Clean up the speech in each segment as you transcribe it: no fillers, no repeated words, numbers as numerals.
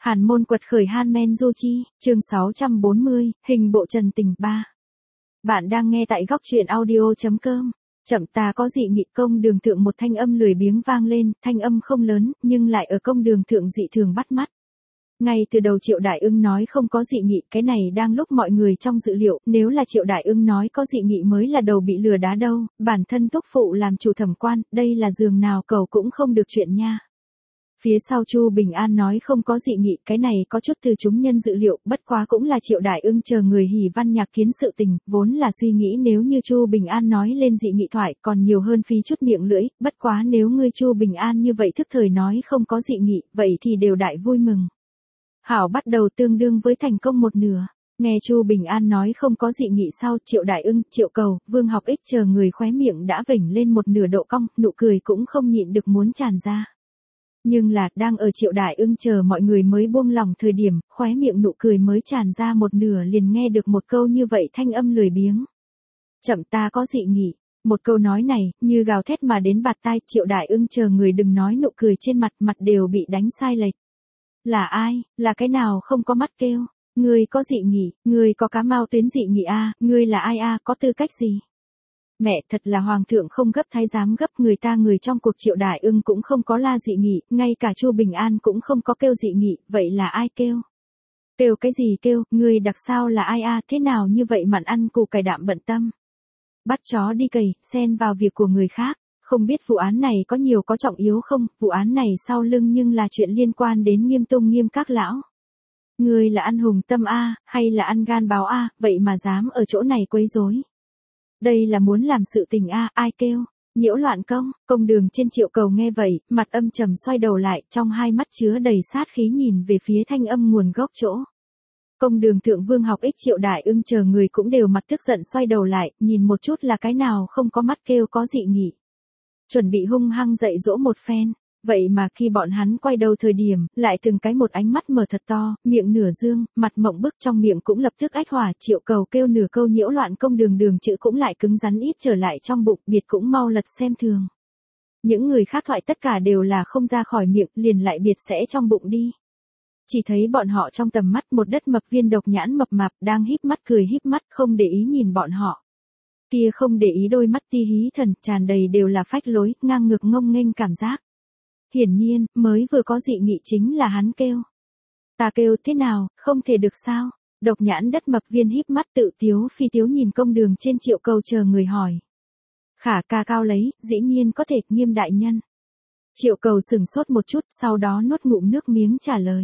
Hàn môn quật khởi Han Du Chi, chương 640, hình bộ trần tình 3. Bạn đang nghe tại góc truyện audio.com. Chậm ta có dị nghị. Công đường thượng một thanh âm lười biếng vang lên, thanh âm không lớn, nhưng lại ở công đường thượng dị thường bắt mắt. Ngay từ đầu Triệu Đại Ưng nói không có dị nghị, cái này đang lúc mọi người trong dự liệu, nếu là Triệu Đại Ưng nói có dị nghị mới là đầu bị lừa đá đâu, bản thân thúc phụ làm chủ thẩm quan, đây là giường nào cầu cũng không được chuyện nha. Phía sau Chu Bình An nói không có dị nghị, cái này có chút từ chúng nhân dự liệu, bất quá cũng là Triệu Đại Ưng chờ người hỉ văn nhạc kiến sự tình, vốn là suy nghĩ nếu như Chu Bình An nói lên dị nghị thoại, còn nhiều hơn phí chút miệng lưỡi, bất quá nếu ngươi Chu Bình An như vậy thức thời nói không có dị nghị, vậy thì đều đại vui mừng. Hảo bắt đầu tương đương với thành công một nửa. Nghe Chu Bình An nói không có dị nghị sau, Triệu Đại Ưng, Triệu Cầu, Vương Học Ích chờ người khóe miệng đã vểnh lên một nửa độ cong, nụ cười cũng không nhịn được muốn tràn ra. Nhưng là, đang ở Triệu Đại Ưng chờ mọi người mới buông lòng thời điểm, khóe miệng nụ cười mới tràn ra một nửa liền nghe được một câu như vậy thanh âm lười biếng. Chậm ta có dị nghị. Một câu nói này, như gào thét mà đến bạt tai, Triệu Đại Ưng chờ người đừng nói nụ cười trên mặt đều bị đánh sai lệch. Là ai, là cái nào không có mắt kêu, ngươi có dị nghị, ngươi có cá mao tuyến dị nghị a, ngươi là ai a, có tư cách gì? Mẹ, thật là hoàng thượng không gấp thái giám gấp, người trong cuộc Triệu Đại Ưng cũng không có la dị nghị, ngay cả Chu Bình An cũng không có kêu dị nghị, vậy là ai kêu? Kêu cái gì kêu, ngươi đặc sao là ai a, thế nào như vậy mặn ăn củ cải đạm bận tâm? Bắt chó đi cày, xen vào việc của người khác. Không biết vụ án này có nhiều có trọng yếu không, vụ án này sau lưng nhưng là chuyện liên quan đến Nghiêm Tông Nghiêm các lão. Ngươi là ăn hùng tâm a, hay là ăn gan báo a, vậy mà dám ở chỗ này quấy rối. Đây là muốn làm sự tình a, ai kêu, nhiễu loạn công đường trên Triệu Cầu nghe vậy, mặt âm trầm xoay đầu lại, trong hai mắt chứa đầy sát khí nhìn về phía thanh âm nguồn gốc chỗ. Công đường thượng Vương Học Ích Triệu Đại Ưng chờ người cũng đều mặt tức giận xoay đầu lại, nhìn một chút là cái nào không có mắt kêu có dị nghị. Chuẩn bị hung hăng dạy dỗ một phen, vậy mà khi bọn hắn quay đầu thời điểm, lại từng cái một ánh mắt mở thật to, miệng nửa dương, mặt mộng bức trong miệng cũng lập tức ách hỏa, Triệu Cầu kêu nửa câu nhiễu loạn công đường chữ cũng lại cứng rắn ít trở lại trong bụng, biệt cũng mau lật xem thường. Những người khác thoại tất cả đều là không ra khỏi miệng, liền lại biệt sẽ trong bụng đi. Chỉ thấy bọn họ trong tầm mắt một đất mập viên độc nhãn mập mạp đang híp mắt cười híp mắt không để ý nhìn bọn họ. Kia không để ý đôi mắt ti hí thần, tràn đầy đều là phách lối, ngang ngược ngông nghênh cảm giác. Hiển nhiên, mới vừa có dị nghị chính là hắn kêu. Ta kêu thế nào, không thể được sao? Độc nhãn đất mập viên híp mắt tự tiếu phi tiếu nhìn công đường trên Triệu Cầu chờ người hỏi. Khả ca cao lấy, dĩ nhiên có thể, Nghiêm đại nhân. Triệu Cầu sừng sốt một chút, sau đó nuốt ngụm nước miếng trả lời.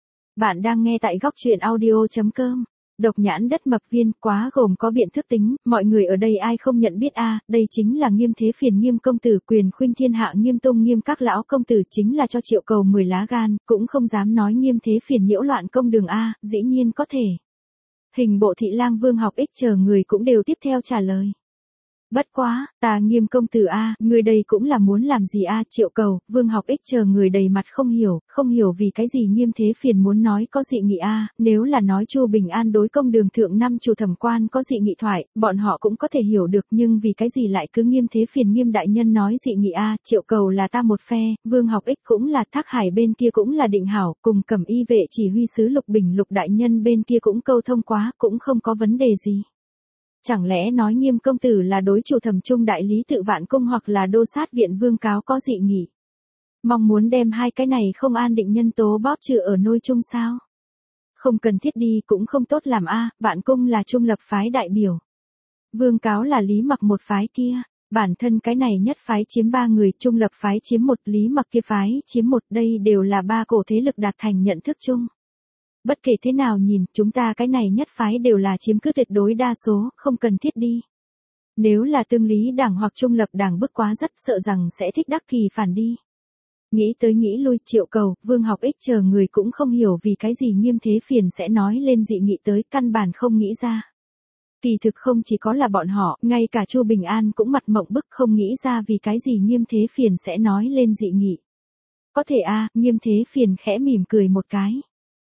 Bạn đang nghe tại góc truyện audio.com. Độc nhãn đất mập viên quá gồm có biện thức tính, mọi người ở đây ai không nhận biết a, đây chính là Nghiêm Thế Phiền Nghiêm công tử, quyền khuynh thiên hạ Nghiêm Tông Nghiêm các lão công tử, chính là cho Triệu Cầu 10 lá gan, cũng không dám nói Nghiêm Thế Phiền nhiễu loạn công đường a, dĩ nhiên có thể. Hình bộ thị lang Vương Học Ích chờ người cũng đều tiếp theo trả lời. Bất quá, ta Nghiêm công tử a, người đây cũng là muốn làm gì a, Triệu Cầu, Vương Học Ích chờ người đầy mặt không hiểu vì cái gì Nghiêm Thế Phiền muốn nói có dị nghị a, nếu là nói Chu Bình An đối công đường thượng năm chủ thẩm quan có dị nghị thoại, bọn họ cũng có thể hiểu được, nhưng vì cái gì lại cứ Nghiêm Thế Phiền Nghiêm đại nhân nói dị nghị a, Triệu Cầu là ta một phe, Vương Học Ích cũng là, Thác Hải bên kia cũng là định hảo, cùng Cẩm Y vệ chỉ huy sứ Lục Bình Lục đại nhân bên kia cũng câu thông quá, cũng không có vấn đề gì. Chẳng lẽ nói Nghiêm công tử là đối chủ thẩm trung đại lý tự Vạn Cung hoặc là đô sát viện Vương Cáo có dị nghị? Mong muốn đem hai cái này không an định nhân tố bóp trừ ở nôi chung sao? Không cần thiết đi cũng không tốt làm a, Vạn Cung là trung lập phái đại biểu. Vương Cáo là Lý Mặc một phái kia, bản thân cái này nhất phái chiếm 3 người, trung lập phái chiếm 1, Lý Mặc kia phái chiếm 1, đây đều là 3 cổ thế lực đạt thành nhận thức chung. Bất kể thế nào nhìn, chúng ta cái này nhất phái đều là chiếm cứ tuyệt đối đa số, không cần thiết đi. Nếu là tương lý đảng hoặc trung lập đảng bức quá rất sợ rằng sẽ thích đắc kỳ phản đi. Nghĩ tới nghĩ lui, Triệu Cầu, Vương Học Ích chờ người cũng không hiểu vì cái gì Nghiêm Thế Phiền sẽ nói lên dị nghị tới, căn bản không nghĩ ra. Kỳ thực không chỉ có là bọn họ, ngay cả Chu Bình An cũng mặt mộng bức không nghĩ ra vì cái gì Nghiêm Thế Phiền sẽ nói lên dị nghị. Có thể a, Nghiêm Thế Phiền khẽ mỉm cười một cái.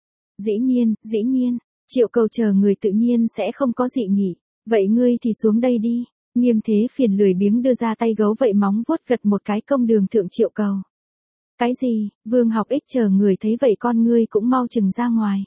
Dĩ nhiên, Triệu Cầu chờ người tự nhiên sẽ không có dị nghị, vậy ngươi thì xuống đây đi. Nghiêm Thế Phiền lười biếng đưa ra tay gấu vậy móng vuốt gật một cái công đường thượng Triệu Cầu. Cái gì? Vương Học Ích chờ người thấy vậy con ngươi cũng mau chừng ra ngoài.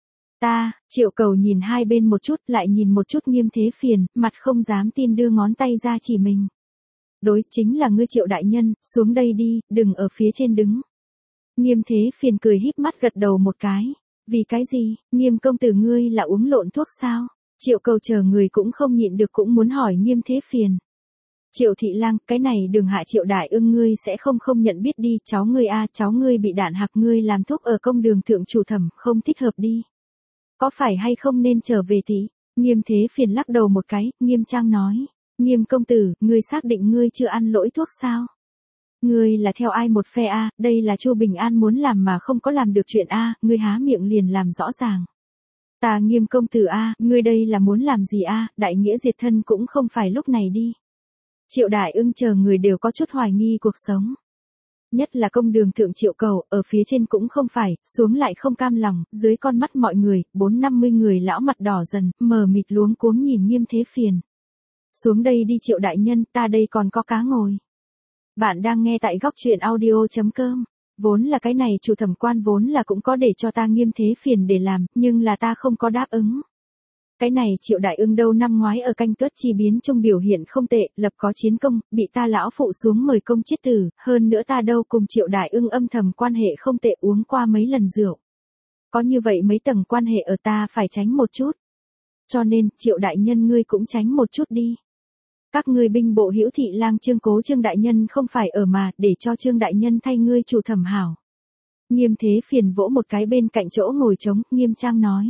Ta, Triệu Cầu nhìn hai bên một chút lại nhìn một chút Nghiêm Thế Phiền, mặt không dám tin đưa ngón tay ra chỉ mình. Đối, chính là ngươi Triệu đại nhân, xuống đây đi, đừng ở phía trên đứng. Nghiêm Thế Phiền cười híp mắt gật đầu một cái. Vì cái gì, Nghiêm công tử ngươi là uống lộn thuốc sao? Triệu Cầu chờ người cũng không nhịn được cũng muốn hỏi Nghiêm Thế Phiền. Triệu thị lang, cái này Đường hạ Triệu đại ưng ngươi sẽ không nhận biết đi, cháu ngươi cháu ngươi bị đạn hạc ngươi làm thuốc ở công đường thượng chủ thẩm, không thích hợp đi. Có phải hay không nên trở về tí? Nghiêm Thế Phiền lắc đầu một cái, nghiêm trang nói. Nghiêm công tử, ngươi xác định ngươi chưa ăn lỗi thuốc sao? Ngươi là theo ai một phe đây là Chu Bình An muốn làm mà không có làm được chuyện ngươi há miệng liền làm rõ ràng. Ta Nghiêm công tử ngươi đây là muốn làm gì đại nghĩa diệt thân cũng không phải lúc này đi. Triệu đại ưng chờ người đều có chút hoài nghi cuộc sống. Nhất là công đường thượng Triệu Cầu, ở phía trên cũng không phải, xuống lại không cam lòng, dưới con mắt mọi người, 450 người lão mặt đỏ dần, mờ mịt luống cuống nhìn Nghiêm Thế Phiền. Xuống đây đi Triệu đại nhân, ta đây còn có cá ngồi. Bạn đang nghe tại góc truyện audio.com. Vốn là cái này chủ thẩm quan vốn là cũng có để cho ta Nghiêm Thế Phiền để làm, nhưng là ta không có đáp ứng. Cái này Triệu đại ưng đâu năm ngoái ở canh Tuất chi biến trong biểu hiện không tệ, lập có chiến công, bị ta lão phụ xuống mời công chiết tử, hơn nữa ta đâu cùng Triệu đại ưng âm thầm quan hệ không tệ uống qua mấy lần rượu. Có như vậy mấy tầng quan hệ ở ta phải tránh một chút. Cho nên, Triệu đại nhân ngươi cũng tránh một chút đi. Các ngươi binh bộ Hữu thị lang Trương Cố Trương đại nhân không phải ở mà, để cho Trương đại nhân thay ngươi chủ thẩm hảo. Nghiêm Thế Phiền vỗ một cái bên cạnh chỗ ngồi trống, nghiêm trang nói.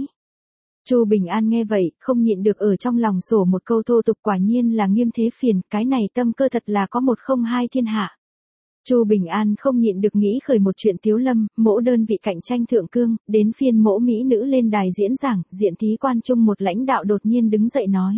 Chu Bình An nghe vậy, không nhịn được ở trong lòng sổ một câu thô tục, quả nhiên là Nghiêm Thế Phiền, cái này tâm cơ thật là có một không hai thiên hạ. Chu Bình An không nhịn được nghĩ khởi một chuyện Tiếu Lâm, mỗ đơn vị cạnh tranh thượng cương, đến phiên mỗ mỹ nữ lên đài diễn giảng, diện thí quan trung một lãnh đạo đột nhiên đứng dậy nói.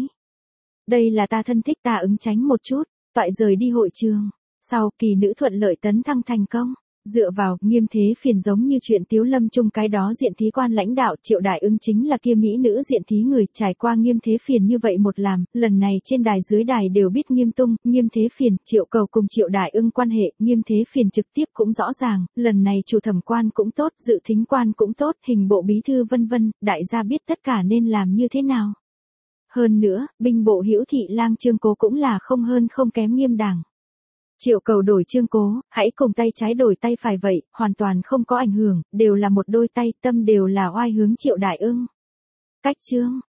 Đây là ta thân thích, ta ứng tránh một chút, toại rời đi hội trường. Sau, kỳ nữ thuận lợi tấn thăng thành công. Dựa vào, Nghiêm Thế Phiền giống như chuyện Tiếu Lâm chung cái đó diện thí quan lãnh đạo, Triệu đại ưng chính là kia mỹ nữ diện thí người, trải qua Nghiêm Thế Phiền như vậy một làm, lần này trên đài dưới đài đều biết nghiêm tung, Nghiêm Thế Phiền, Triệu Cầu cùng Triệu đại ưng quan hệ, Nghiêm Thế Phiền trực tiếp cũng rõ ràng, lần này chủ thẩm quan cũng tốt, dự thính quan cũng tốt, hình bộ bí thư vân vân, đại gia biết tất cả nên làm như thế nào. Hơn nữa, binh bộ Hữu thị lang Trương Cố cũng là không hơn không kém Nghiêm đảng. Triệu Cầu đổi Trương Cố, hãy cùng tay trái đổi tay phải vậy, hoàn toàn không có ảnh hưởng, đều là một đôi tay, tâm đều là oai hướng Triệu đại ưng. Cách chương,